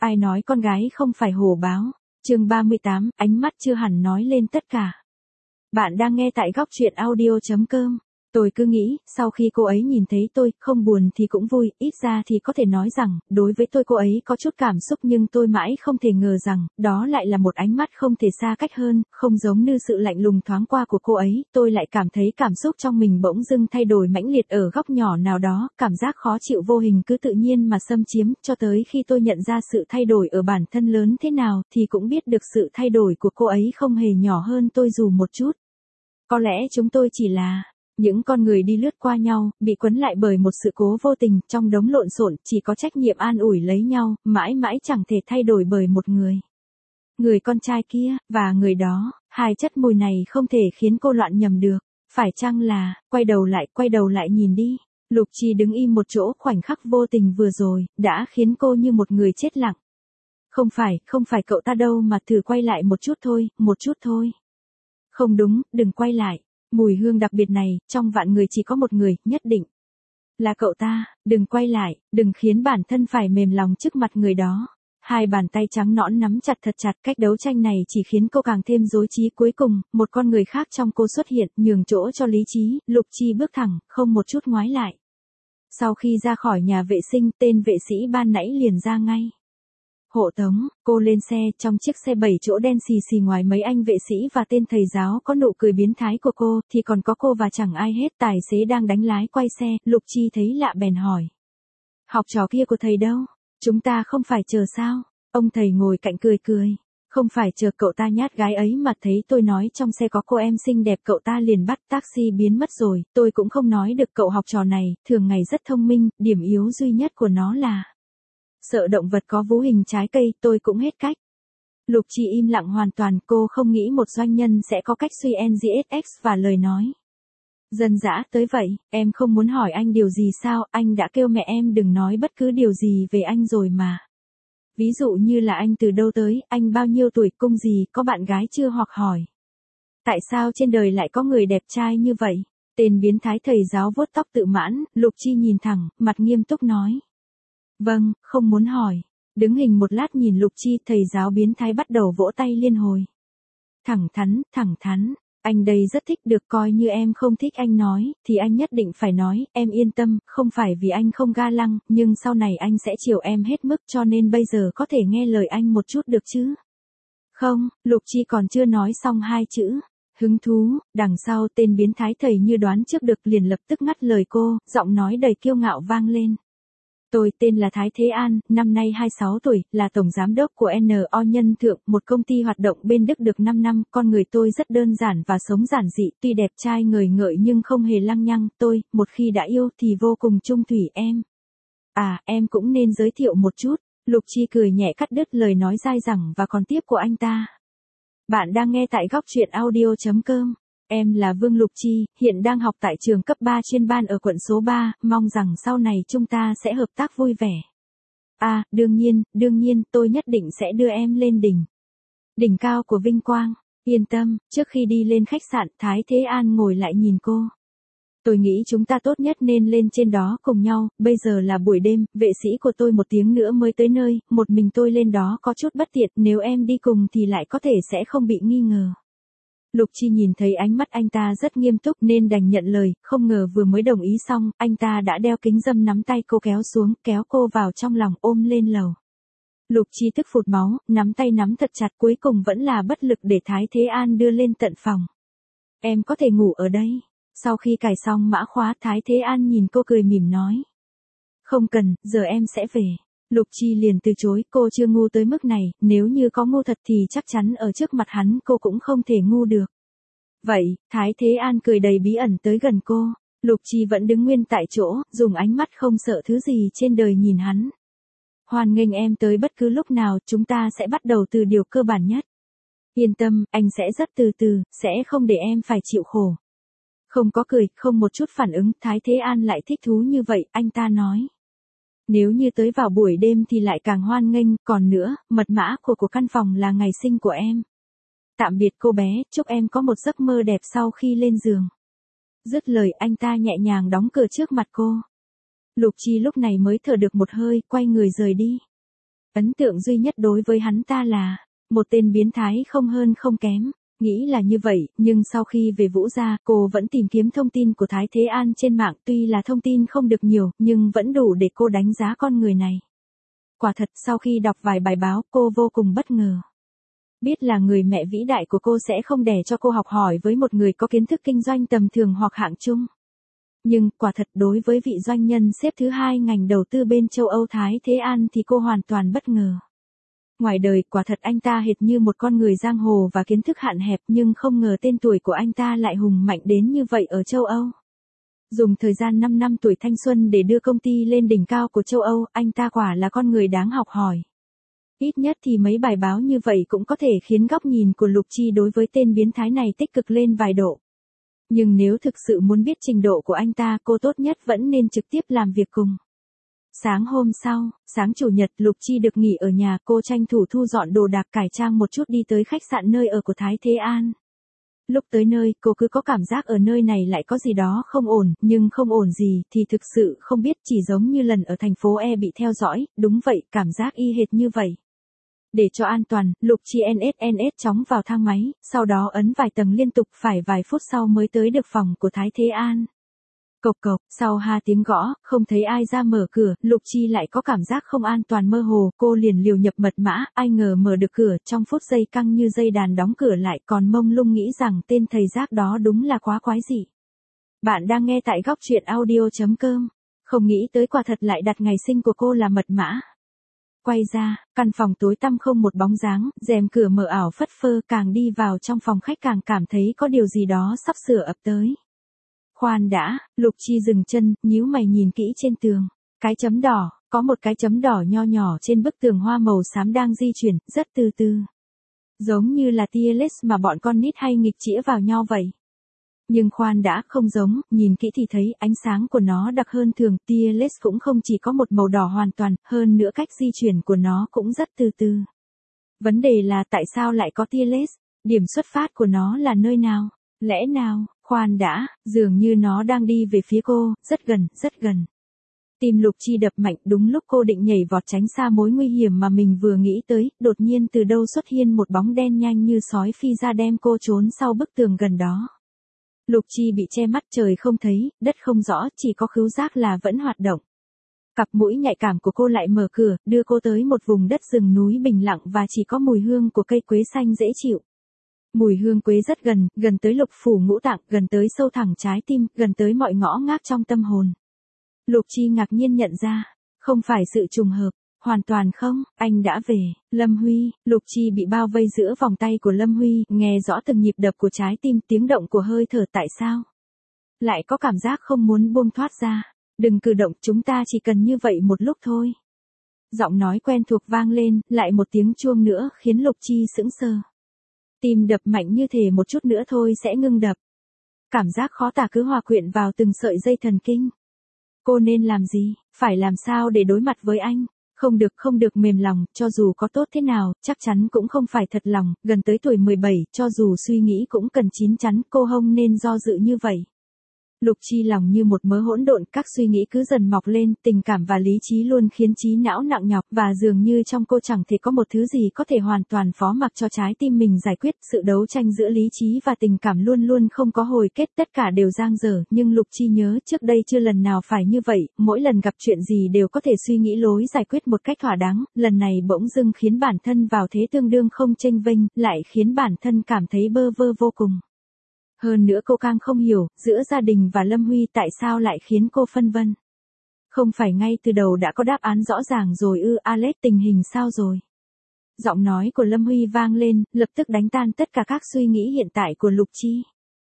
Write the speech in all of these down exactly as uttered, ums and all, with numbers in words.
Ai nói con gái không phải hổ báo. Chương ba mươi tám, ánh mắt chưa hẳn nói lên tất cả. Bạn đang nghe tại góc truyện audio chấm com. Tôi cứ nghĩ, sau khi cô ấy nhìn thấy tôi, không buồn thì cũng vui, ít ra thì có thể nói rằng, đối với tôi cô ấy có chút cảm xúc, nhưng tôi mãi không thể ngờ rằng, đó lại là một ánh mắt không thể xa cách hơn, không giống như sự lạnh lùng thoáng qua của cô ấy, tôi lại cảm thấy cảm xúc trong mình bỗng dưng thay đổi mãnh liệt ở góc nhỏ nào đó, cảm giác khó chịu vô hình cứ tự nhiên mà xâm chiếm, cho tới khi tôi nhận ra sự thay đổi ở bản thân lớn thế nào, thì cũng biết được sự thay đổi của cô ấy không hề nhỏ hơn tôi dù một chút. Có lẽ chúng tôi chỉ là những con người đi lướt qua nhau, bị quấn lại bởi một sự cố vô tình, trong đống lộn xộn, chỉ có trách nhiệm an ủi lấy nhau, mãi mãi chẳng thể thay đổi bởi một người. Người con trai kia, và người đó, hai chất mùi này không thể khiến cô loạn nhầm được. Phải chăng là, quay đầu lại, quay đầu lại nhìn đi. Lục Chi đứng im một chỗ, khoảnh khắc vô tình vừa rồi, đã khiến cô như một người chết lặng. Không phải, không phải cậu ta đâu mà thử quay lại một chút thôi, một chút thôi. Không đúng, đừng quay lại. Mùi hương đặc biệt này, trong vạn người chỉ có một người, nhất định là cậu ta, đừng quay lại, đừng khiến bản thân phải mềm lòng trước mặt người đó. Hai bàn tay trắng nõn nắm chặt thật chặt, cách đấu tranh này chỉ khiến cô càng thêm rối trí. Cuối cùng, một con người khác trong cô xuất hiện, nhường chỗ cho lý trí. Lục Chi bước thẳng, không một chút ngoái lại. Sau khi ra khỏi nhà vệ sinh, tên vệ sĩ ban nãy liền ra ngay. Hộ tống, cô lên xe, trong chiếc xe bảy chỗ đen xì xì, ngoài mấy anh vệ sĩ và tên thầy giáo có nụ cười biến thái của cô, thì còn có cô và chẳng ai hết. Tài xế đang đánh lái quay xe, Lục Chi thấy lạ bèn hỏi. Học trò kia của thầy đâu? Chúng ta không phải chờ sao? Ông thầy ngồi cạnh cười cười. Không phải chờ cậu ta nhát gái ấy mà thấy tôi nói trong xe có cô em xinh đẹp, cậu ta liền bắt taxi biến mất rồi. Tôi cũng không nói được, cậu học trò này, thường ngày rất thông minh, điểm yếu duy nhất của nó là sợ động vật có vú hình trái cây, tôi cũng hết cách. Lục Chi im lặng hoàn toàn, cô không nghĩ một doanh nhân sẽ có cách suy en giê ét ích và lời nói dân dã tới vậy. Em không muốn hỏi anh điều gì sao, anh đã kêu mẹ em đừng nói bất cứ điều gì về anh rồi mà. Ví dụ như là anh từ đâu tới, anh bao nhiêu tuổi, cung gì, có bạn gái chưa, hoặc hỏi tại sao trên đời lại có người đẹp trai như vậy. Tên biến thái thầy giáo vuốt tóc tự mãn, Lục Chi nhìn thẳng, mặt nghiêm túc nói. Vâng, không muốn hỏi. Đứng hình một lát nhìn Lục Chi, thầy giáo biến thái bắt đầu vỗ tay liên hồi. Thẳng thắn, thẳng thắn, anh đây rất thích, được, coi như em không thích anh nói, thì anh nhất định phải nói, em yên tâm, không phải vì anh không ga lăng, nhưng sau này anh sẽ chiều em hết mức, cho nên bây giờ có thể nghe lời anh một chút được chứ. Không, Lục Chi còn chưa nói xong hai chữ. Hứng thú, đằng sau tên biến thái thầy như đoán trước được liền lập tức ngắt lời cô, giọng nói đầy kiêu ngạo vang lên. Tôi tên là Thái Thế An, năm nay hai mươi sáu tuổi, là tổng giám đốc của en o Nhân Thượng, một công ty hoạt động bên Đức được năm năm. Con người tôi rất đơn giản và sống giản dị, tuy đẹp trai ngời ngợi nhưng không hề lăng nhăng. Tôi, một khi đã yêu thì vô cùng chung thủy em. À, em cũng nên giới thiệu một chút. Lục Chi cười nhẹ cắt đứt lời nói dai dẳng và còn tiếp của anh ta. Bạn đang nghe tại góc truyện audio chấm com. Em là Vương Lục Chi, hiện đang học tại trường cấp ba chuyên ban ở quận số ba, mong rằng sau này chúng ta sẽ hợp tác vui vẻ. À, đương nhiên, đương nhiên, tôi nhất định sẽ đưa em lên đỉnh. Đỉnh cao của vinh quang. Yên tâm, trước khi đi lên khách sạn, Thái Thế An ngồi lại nhìn cô. Tôi nghĩ chúng ta tốt nhất nên lên trên đó cùng nhau, bây giờ là buổi đêm, vệ sĩ của tôi một tiếng nữa mới tới nơi, một mình tôi lên đó có chút bất tiện, nếu em đi cùng thì lại có thể sẽ không bị nghi ngờ. Lục Chi nhìn thấy ánh mắt anh ta rất nghiêm túc nên đành nhận lời, không ngờ vừa mới đồng ý xong, anh ta đã đeo kính râm nắm tay cô kéo xuống, kéo cô vào trong lòng, ôm lên lầu. Lục Chi tức phụt máu, nắm tay nắm thật chặt, cuối cùng vẫn là bất lực để Thái Thế An đưa lên tận phòng. Em có thể ngủ ở đây. Sau khi cài xong mã khóa, Thái Thế An nhìn cô cười mỉm nói. Không cần, giờ em sẽ về. Lục Chi liền từ chối, cô chưa ngu tới mức này, nếu như có ngu thật thì chắc chắn ở trước mặt hắn cô cũng không thể ngu được. Vậy, Thái Thế An cười đầy bí ẩn tới gần cô. Lục Chi vẫn đứng nguyên tại chỗ, dùng ánh mắt không sợ thứ gì trên đời nhìn hắn. Hoan nghênh em tới bất cứ lúc nào, chúng ta sẽ bắt đầu từ điều cơ bản nhất. Yên tâm, anh sẽ rất từ từ, sẽ không để em phải chịu khổ. Không có cười, không một chút phản ứng, Thái Thế An lại thích thú như vậy, anh ta nói. Nếu như tới vào buổi đêm thì lại càng hoan nghênh, còn nữa, mật mã của của căn phòng là ngày sinh của em. Tạm biệt cô bé, chúc em có một giấc mơ đẹp sau khi lên giường. Dứt lời anh ta nhẹ nhàng đóng cửa trước mặt cô. Lục Chi lúc này mới thở được một hơi, quay người rời đi. Ấn tượng duy nhất đối với hắn ta là, một tên biến thái không hơn không kém. Nghĩ là như vậy, nhưng sau khi về Vũ gia, cô vẫn tìm kiếm thông tin của Thái Thế An trên mạng, tuy là thông tin không được nhiều, nhưng vẫn đủ để cô đánh giá con người này. Quả thật, sau khi đọc vài bài báo, cô vô cùng bất ngờ. Biết là người mẹ vĩ đại của cô sẽ không để cho cô học hỏi với một người có kiến thức kinh doanh tầm thường hoặc hạng trung. Nhưng, quả thật đối với vị doanh nhân xếp thứ hai ngành đầu tư bên châu Âu Thái Thế An thì cô hoàn toàn bất ngờ. Ngoài đời, quả thật anh ta hệt như một con người giang hồ và kiến thức hạn hẹp, nhưng không ngờ tên tuổi của anh ta lại hùng mạnh đến như vậy ở châu Âu. Dùng thời gian năm năm tuổi thanh xuân để đưa công ty lên đỉnh cao của châu Âu, anh ta quả là con người đáng học hỏi. Ít nhất thì mấy bài báo như vậy cũng có thể khiến góc nhìn của Lục Chi đối với tên biến thái này tích cực lên vài độ. Nhưng nếu thực sự muốn biết trình độ của anh ta, cô tốt nhất vẫn nên trực tiếp làm việc cùng. Sáng hôm sau, sáng chủ nhật, Lục Chi được nghỉ ở nhà, cô tranh thủ thu dọn đồ đạc cải trang một chút đi tới khách sạn nơi ở của Thái Thế An. Lúc tới nơi, cô cứ có cảm giác ở nơi này lại có gì đó không ổn, nhưng không ổn gì thì thực sự không biết, chỉ giống như lần ở thành phố E bị theo dõi, đúng vậy, cảm giác y hệt như vậy. Để cho an toàn, Lục Chi en ét en ét chóng vào thang máy, sau đó ấn vài tầng liên tục, phải vài phút sau mới tới được phòng của Thái Thế An. Cộc cộc, sau hai tiếng gõ, không thấy ai ra mở cửa, Lục Chi lại có cảm giác không an toàn mơ hồ, cô liền liều nhập mật mã, ai ngờ mở được cửa, trong phút giây căng như dây đàn đóng cửa lại, còn mông lung nghĩ rằng tên thầy giác đó đúng là quá quái dị. Bạn đang nghe tại góc truyện audio chấm com, không nghĩ tới quả thật lại đặt ngày sinh của cô là mật mã. Quay ra, căn phòng tối tăm không một bóng dáng, rèm cửa mờ ảo phất phơ, càng đi vào trong phòng khách càng cảm thấy có điều gì đó sắp sửa ập tới. Khoan đã, Lục Chi dừng chân, nhíu mày nhìn kỹ trên tường. Cái chấm đỏ, có một cái chấm đỏ nho nhỏ trên bức tường hoa màu xám đang di chuyển, rất từ từ. Giống như là tia laser mà bọn con nít hay nghịch chĩa vào nho vậy. Nhưng khoan đã, không giống, nhìn kỹ thì thấy ánh sáng của nó đặc hơn thường, tia laser cũng không chỉ có một màu đỏ hoàn toàn, hơn nữa cách di chuyển của nó cũng rất từ từ. Vấn đề là tại sao lại có tia laser? Điểm xuất phát của nó là nơi nào? Lẽ nào, khoan đã, dường như nó đang đi về phía cô, rất gần, rất gần. Tim Lục Chi đập mạnh, đúng lúc cô định nhảy vọt tránh xa mối nguy hiểm mà mình vừa nghĩ tới, đột nhiên từ đâu xuất hiện một bóng đen nhanh như sói phi ra đem cô trốn sau bức tường gần đó. Lục Chi bị che mắt, trời không thấy, đất không rõ, chỉ có khứu giác là vẫn hoạt động. Cặp mũi nhạy cảm của cô lại mở cửa, đưa cô tới một vùng đất rừng núi bình lặng và chỉ có mùi hương của cây quế xanh dễ chịu. Mùi hương quế rất gần, gần tới lục phủ ngũ tạng, gần tới sâu thẳm trái tim, gần tới mọi ngõ ngách trong tâm hồn. Lục Chi ngạc nhiên nhận ra, không phải sự trùng hợp, hoàn toàn không, anh đã về, Lâm Huy. Lục Chi bị bao vây giữa vòng tay của Lâm Huy, nghe rõ từng nhịp đập của trái tim, tiếng động của hơi thở, tại sao? Lại có cảm giác không muốn buông thoát ra, đừng cử động, chúng ta chỉ cần như vậy một lúc thôi. Giọng nói quen thuộc vang lên, lại một tiếng chuông nữa khiến Lục Chi sững sờ. Tim đập mạnh như thể một chút nữa thôi sẽ ngưng đập. Cảm giác khó tả cứ hòa quyện vào từng sợi dây thần kinh. Cô nên làm gì, phải làm sao để đối mặt với anh? Không được, không được mềm lòng, cho dù có tốt thế nào, chắc chắn cũng không phải thật lòng, gần tới tuổi mười bảy, cho dù suy nghĩ cũng cần chín chắn, cô không nên do dự như vậy. Lục Chi lòng như một mớ hỗn độn, các suy nghĩ cứ dần mọc lên, tình cảm và lý trí luôn khiến trí não nặng nhọc, và dường như trong cô chẳng thể có một thứ gì có thể hoàn toàn phó mặc cho trái tim mình giải quyết, sự đấu tranh giữa lý trí và tình cảm luôn luôn không có hồi kết, tất cả đều dang dở, nhưng Lục Chi nhớ trước đây chưa lần nào phải như vậy, mỗi lần gặp chuyện gì đều có thể suy nghĩ lối giải quyết một cách thỏa đáng, lần này bỗng dưng khiến bản thân vào thế tương đương không chênh vênh, lại khiến bản thân cảm thấy bơ vơ vô cùng. Hơn nữa cô càng không hiểu, giữa gia đình và Lâm Huy tại sao lại khiến cô phân vân. Không phải ngay từ đầu đã có đáp án rõ ràng rồi ư? Alex, tình hình sao rồi? Giọng nói của Lâm Huy vang lên, lập tức đánh tan tất cả các suy nghĩ hiện tại của Lục Chi.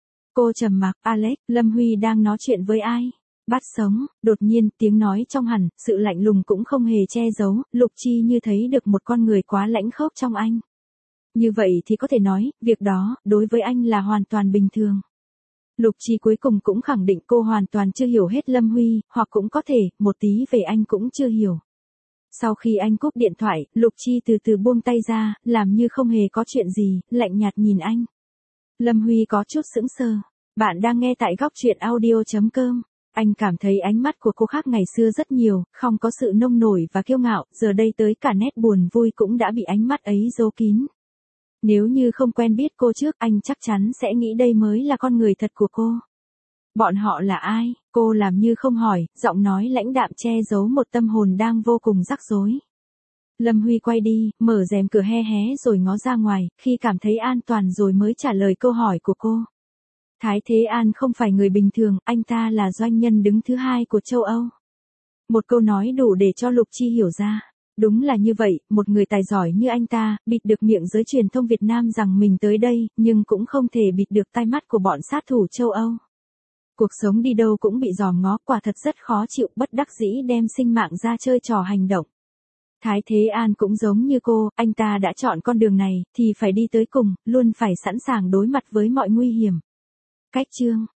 Cô trầm mặc. Alex, Lâm Huy đang nói chuyện với ai? Bắt sống. Đột nhiên, tiếng nói trong hẳn, sự lạnh lùng cũng không hề che giấu, Lục Chi như thấy được một con người quá lãnh khốc trong anh. Như vậy thì có thể nói, việc đó, đối với anh là hoàn toàn bình thường. Lục Chi cuối cùng cũng khẳng định cô hoàn toàn chưa hiểu hết Lâm Huy, hoặc cũng có thể, một tí về anh cũng chưa hiểu. Sau khi anh cúp điện thoại, Lục Chi từ từ buông tay ra, làm như không hề có chuyện gì, lạnh nhạt nhìn anh. Lâm Huy có chút sững sờ. Bạn đang nghe tại góc truyện audio chấm com. Anh cảm thấy ánh mắt của cô khác ngày xưa rất nhiều, không có sự nông nổi và kiêu ngạo, giờ đây tới cả nét buồn vui cũng đã bị ánh mắt ấy giấu kín. Nếu như không quen biết cô trước, anh chắc chắn sẽ nghĩ đây mới là con người thật của cô. Bọn họ là ai? Cô làm như không hỏi, giọng nói lãnh đạm che giấu một tâm hồn đang vô cùng rắc rối. Lâm Huy quay đi, mở rèm cửa hé hé rồi ngó ra ngoài, khi cảm thấy an toàn rồi mới trả lời câu hỏi của cô. Thái Thế An không phải người bình thường, anh ta là doanh nhân đứng thứ hai của châu Âu. Một câu nói đủ để cho Lục Chi hiểu ra. Đúng là như vậy, một người tài giỏi như anh ta, bịt được miệng giới truyền thông Việt Nam rằng mình tới đây, nhưng cũng không thể bịt được tai mắt của bọn sát thủ châu Âu. Cuộc sống đi đâu cũng bị dòm ngó, quả thật rất khó chịu, bất đắc dĩ đem sinh mạng ra chơi trò hành động. Thái Thế An cũng giống như cô, anh ta đã chọn con đường này, thì phải đi tới cùng, luôn phải sẵn sàng đối mặt với mọi nguy hiểm. Cách chương